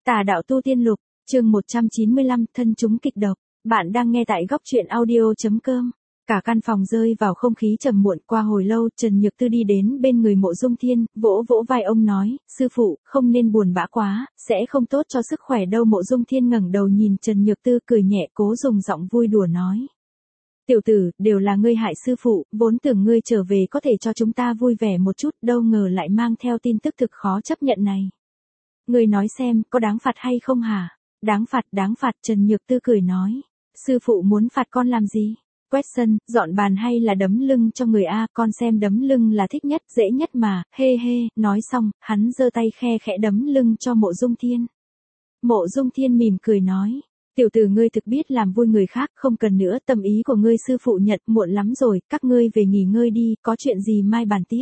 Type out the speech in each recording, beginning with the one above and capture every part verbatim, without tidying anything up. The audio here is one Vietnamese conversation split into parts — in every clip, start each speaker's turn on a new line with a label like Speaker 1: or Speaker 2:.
Speaker 1: Tà đạo tu tiên lục, chương một trăm chín mươi lăm, thân chúng kịch độc. Bạn đang nghe tại góc truyện audio.com. Cả căn phòng rơi vào không khí trầm muộn. Qua hồi lâu, Trần Nhược Tư đi đến bên người Mộ Dung Thiên, vỗ vỗ vai ông nói, sư phụ, không nên buồn bã quá, sẽ không tốt cho sức khỏe đâu. Mộ Dung Thiên ngẩng đầu nhìn Trần Nhược Tư cười nhẹ, cố dùng giọng vui đùa nói. Tiểu tử, đều là ngươi hại sư phụ, vốn tưởng ngươi trở về có thể cho chúng ta vui vẻ một chút, đâu ngờ lại mang theo tin tức thực khó chấp nhận này. Ngươi nói xem, có đáng phạt hay không hả? Đáng phạt, đáng phạt, Trần Nhược Tư cười nói. Sư phụ muốn phạt con làm gì? Quét sân, dọn bàn hay là đấm lưng cho người A, con xem đấm lưng là thích nhất, dễ nhất mà, hê hê, nói xong, hắn giơ tay khe khẽ đấm lưng cho Mộ Dung Thiên. Mộ Dung Thiên mỉm cười nói. Tiểu tử ngươi thực biết làm vui người khác, không cần nữa, tâm ý của ngươi sư phụ nhận, muộn lắm rồi, các ngươi về nghỉ ngơi đi, có chuyện gì mai bàn tiếp.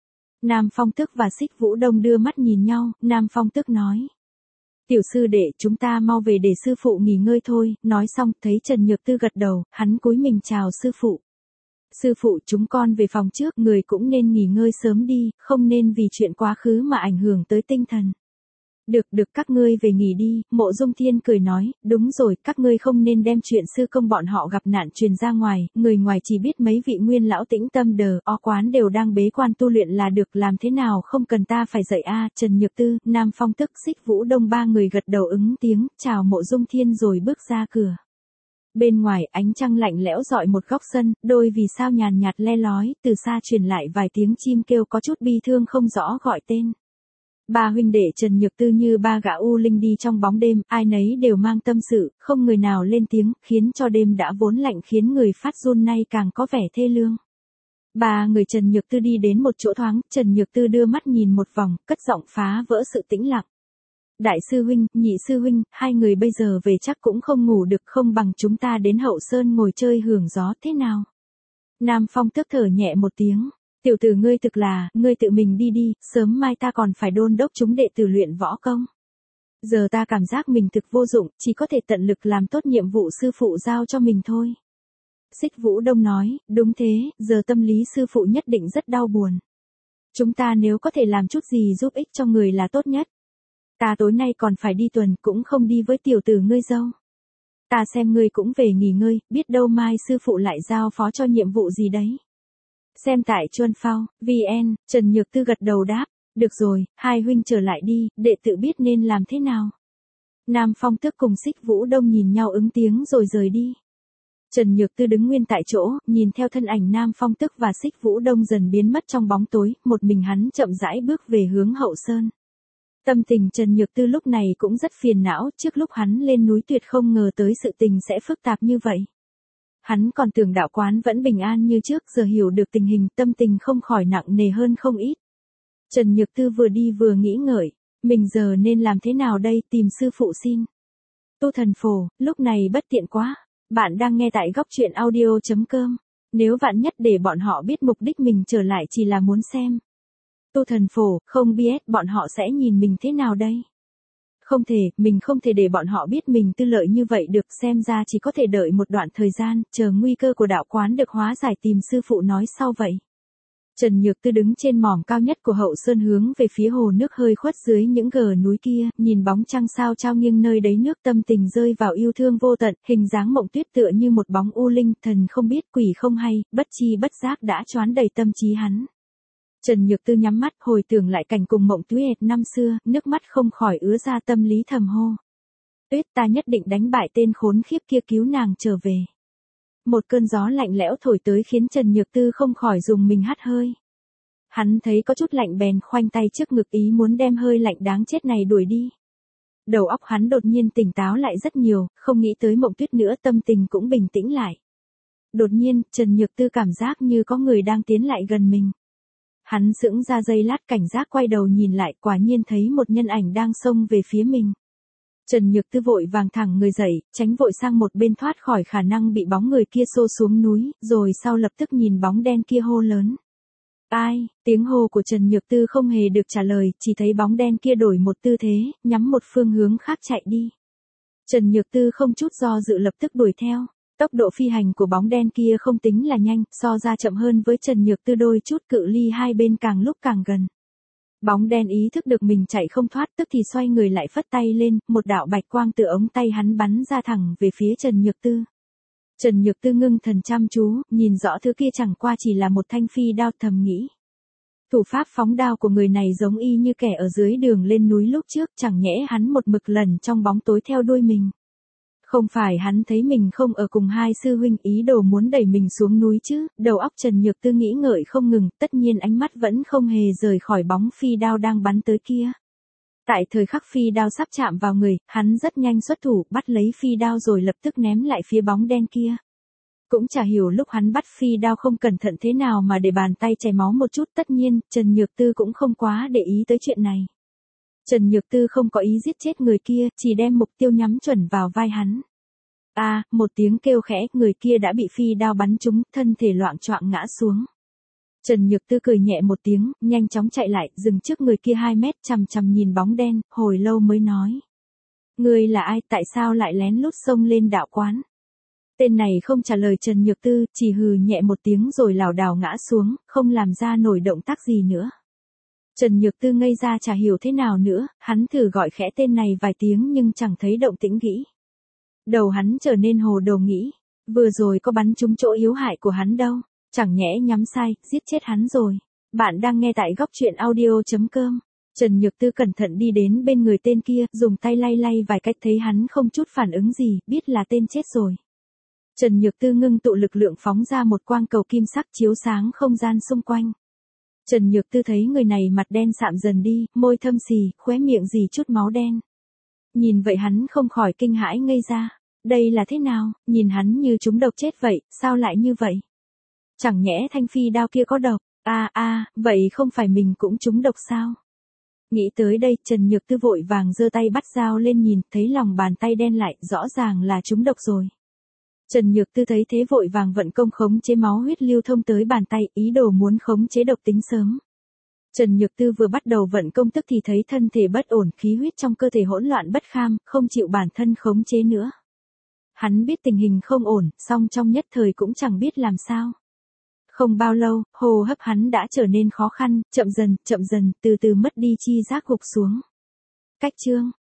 Speaker 1: Nam Phong Tức và Xích Vũ Đông đưa mắt nhìn nhau, Nam Phong Tức nói. Tiểu sư đệ, chúng ta mau về để sư phụ nghỉ ngơi thôi, nói xong, thấy Trần Nhược Tư gật đầu, hắn cúi mình chào sư phụ. Sư phụ, chúng con về phòng trước, người cũng nên nghỉ ngơi sớm đi, không nên vì chuyện quá khứ mà ảnh hưởng tới tinh thần. Được, được, các ngươi về nghỉ đi. Mộ Dung Thiên cười nói, đúng rồi, các ngươi không nên đem chuyện sư công bọn họ gặp nạn truyền ra ngoài, người ngoài chỉ biết mấy vị nguyên lão tĩnh tâm đờ, o quán đều đang bế quan tu luyện là được, làm thế nào không cần ta phải dạy a. Trần Nhược Tư, Nam Phong Tức, Xích Vũ Đông ba người gật đầu ứng tiếng, chào Mộ Dung Thiên rồi bước ra cửa. Bên ngoài, ánh trăng lạnh lẽo rọi một góc sân, đôi vì sao nhàn nhạt le lói, từ xa truyền lại vài tiếng chim kêu có chút bi thương không rõ gọi tên. Ba huynh đệ Trần Nhược Tư như ba gã u linh đi trong bóng đêm, ai nấy đều mang tâm sự, không người nào lên tiếng, khiến cho đêm đã vốn lạnh khiến người phát run nay càng có vẻ thê lương. Ba người Trần Nhược Tư đi đến một chỗ thoáng, Trần Nhược Tư đưa mắt nhìn một vòng, cất giọng phá vỡ sự tĩnh lặng. Đại sư huynh, nhị sư huynh, hai người bây giờ về chắc cũng không ngủ được, không bằng chúng ta đến Hậu Sơn ngồi chơi hưởng gió thế nào. Nam Phong Tức thở nhẹ một tiếng. Tiểu tử ngươi thực là, ngươi tự mình đi đi, sớm mai ta còn phải đôn đốc chúng đệ tử luyện võ công. Giờ ta cảm giác mình thực vô dụng, chỉ có thể tận lực làm tốt nhiệm vụ sư phụ giao cho mình thôi. Xích Vũ Đông nói, đúng thế, giờ tâm lý sư phụ nhất định rất đau buồn. Chúng ta nếu có thể làm chút gì giúp ích cho người là tốt nhất. Ta tối nay còn phải đi tuần, cũng không đi với tiểu tử ngươi dâu. Ta xem ngươi cũng về nghỉ ngơi, biết đâu mai sư phụ lại giao phó cho nhiệm vụ gì đấy. Xem tại Chuân Phao, vê en, Trần Nhược Tư gật đầu đáp, được rồi, hai huynh trở lại đi, đệ tự biết nên làm thế nào. Nam Phong Tức cùng Xích Vũ Đông nhìn nhau ứng tiếng rồi rời đi. Trần Nhược Tư đứng nguyên tại chỗ, nhìn theo thân ảnh Nam Phong Tức và Xích Vũ Đông dần biến mất trong bóng tối, một mình hắn chậm rãi bước về hướng Hậu Sơn. Tâm tình Trần Nhược Tư lúc này cũng rất phiền não, trước lúc hắn lên núi tuyệt không ngờ tới sự tình sẽ phức tạp như vậy. Hắn còn tưởng đạo quán vẫn bình an như trước, giờ hiểu được tình hình, tâm tình không khỏi nặng nề hơn không ít. Trần Nhược Tư vừa đi vừa nghĩ ngợi, mình giờ nên làm thế nào đây, tìm sư phụ xin. Tu Thần Phổ, lúc này bất tiện quá. Bạn đang nghe tại góc truyện audio.com. Nếu vạn nhất để bọn họ biết mục đích mình trở lại chỉ là muốn xem Tu Thần Phổ, không biết bọn họ sẽ nhìn mình thế nào đây. Không thể, mình không thể để bọn họ biết mình tư lợi như vậy được, xem ra chỉ có thể đợi một đoạn thời gian, chờ nguy cơ của đạo quán được hóa giải tìm sư phụ nói sau vậy. Trần Nhược Tư đứng trên mỏm cao nhất của Hậu Sơn hướng về phía hồ nước hơi khuất dưới những gờ núi kia, nhìn bóng trăng sao trao nghiêng nơi đấy nước, tâm tình rơi vào yêu thương vô tận, hình dáng Mộng Tuyết tựa như một bóng u linh, thần không biết quỷ không hay, bất chi bất giác đã choán đầy tâm trí hắn. Trần Nhược Tư nhắm mắt, hồi tưởng lại cảnh cùng Mộng Tuyết năm xưa, nước mắt không khỏi ứa ra, tâm lý thầm hô. Tuyết, ta nhất định đánh bại tên khốn khiếp kia, cứu nàng trở về. Một cơn gió lạnh lẽo thổi tới khiến Trần Nhược Tư không khỏi dùng mình hắt hơi. Hắn thấy có chút lạnh bèn khoanh tay trước ngực ý muốn đem hơi lạnh đáng chết này đuổi đi. Đầu óc hắn đột nhiên tỉnh táo lại rất nhiều, không nghĩ tới Mộng Tuyết nữa, tâm tình cũng bình tĩnh lại. Đột nhiên, Trần Nhược Tư cảm giác như có người đang tiến lại gần mình. Hắn sững ra giây lát, cảnh giác quay đầu nhìn lại, quả nhiên thấy một nhân ảnh đang xông về phía mình. Trần Nhược Tư vội vàng thẳng người dậy, tránh vội sang một bên thoát khỏi khả năng bị bóng người kia xô xuống núi, rồi sau lập tức nhìn bóng đen kia hô lớn. Ai, tiếng hô của Trần Nhược Tư không hề được trả lời, chỉ thấy bóng đen kia đổi một tư thế, nhắm một phương hướng khác chạy đi. Trần Nhược Tư không chút do dự lập tức đuổi theo. Tốc độ phi hành của bóng đen kia không tính là nhanh, so ra chậm hơn với Trần Nhược Tư đôi chút, cự ly hai bên càng lúc càng gần. Bóng đen ý thức được mình chạy không thoát, tức thì xoay người lại phất tay lên, một đạo bạch quang từ ống tay hắn bắn ra thẳng về phía Trần Nhược Tư. Trần Nhược Tư ngưng thần chăm chú, nhìn rõ thứ kia chẳng qua chỉ là một thanh phi đao, thầm nghĩ. Thủ pháp phóng đao của người này giống y như kẻ ở dưới đường lên núi lúc trước, chẳng nhẽ hắn một mực lần trong bóng tối theo đuôi mình. Không phải hắn thấy mình không ở cùng hai sư huynh ý đồ muốn đẩy mình xuống núi chứ, đầu óc Trần Nhược Tư nghĩ ngợi không ngừng, tất nhiên ánh mắt vẫn không hề rời khỏi bóng phi đao đang bắn tới kia. Tại thời khắc phi đao sắp chạm vào người, hắn rất nhanh xuất thủ, bắt lấy phi đao rồi lập tức ném lại phía bóng đen kia. Cũng chả hiểu lúc hắn bắt phi đao không cẩn thận thế nào mà để bàn tay chảy máu một chút, tất nhiên, Trần Nhược Tư cũng không quá để ý tới chuyện này. Trần Nhược Tư không có ý giết chết người kia, chỉ đem mục tiêu nhắm chuẩn vào vai hắn. A, à, một tiếng kêu khẽ, người kia đã bị phi đao bắn trúng, thân thể loạng choạng ngã xuống. Trần Nhược Tư cười nhẹ một tiếng, nhanh chóng chạy lại, dừng trước người kia hai mét, chằm chằm nhìn bóng đen, hồi lâu mới nói. Ngươi là ai, tại sao lại lén lút xông lên đạo quán? Tên này không trả lời Trần Nhược Tư, chỉ hừ nhẹ một tiếng rồi lảo đảo ngã xuống, không làm ra nổi động tác gì nữa. Trần Nhược Tư ngây ra chả hiểu thế nào nữa, hắn thử gọi khẽ tên này vài tiếng nhưng chẳng thấy động tĩnh nghĩ. Đầu hắn trở nên hồ đồ nghĩ, vừa rồi có bắn trúng chỗ yếu hại của hắn đâu, chẳng nhẽ nhắm sai, giết chết hắn rồi. Bạn đang nghe tại góc truyện audio chấm com. Trần Nhược Tư cẩn thận đi đến bên người tên kia, dùng tay lay lay vài cách thấy hắn không chút phản ứng gì, biết là tên chết rồi. Trần Nhược Tư ngưng tụ lực lượng phóng ra một quang cầu kim sắc chiếu sáng không gian xung quanh. Trần Nhược Tư thấy người này mặt đen sạm dần đi, môi thâm xì, khóe miệng dì chút máu đen. Nhìn vậy hắn không khỏi kinh hãi ngây ra. Đây là thế nào, nhìn hắn như trúng độc chết vậy, sao lại như vậy? Chẳng nhẽ thanh phi đao kia có độc, a à, a, à, vậy không phải mình cũng trúng độc sao? Nghĩ tới đây, Trần Nhược Tư vội vàng giơ tay bắt dao lên nhìn, thấy lòng bàn tay đen lại, rõ ràng là trúng độc rồi. Trần Nhược Tư thấy thế vội vàng vận công khống chế máu huyết lưu thông tới bàn tay, ý đồ muốn khống chế độc tính sớm. Trần Nhược Tư vừa bắt đầu vận công tức thì thấy thân thể bất ổn, khí huyết trong cơ thể hỗn loạn bất kham, không chịu bản thân khống chế nữa. Hắn biết tình hình không ổn, song trong nhất thời cũng chẳng biết làm sao. Không bao lâu, hô hấp hắn đã trở nên khó khăn, chậm dần, chậm dần, từ từ mất đi chi giác gục xuống. Cách chương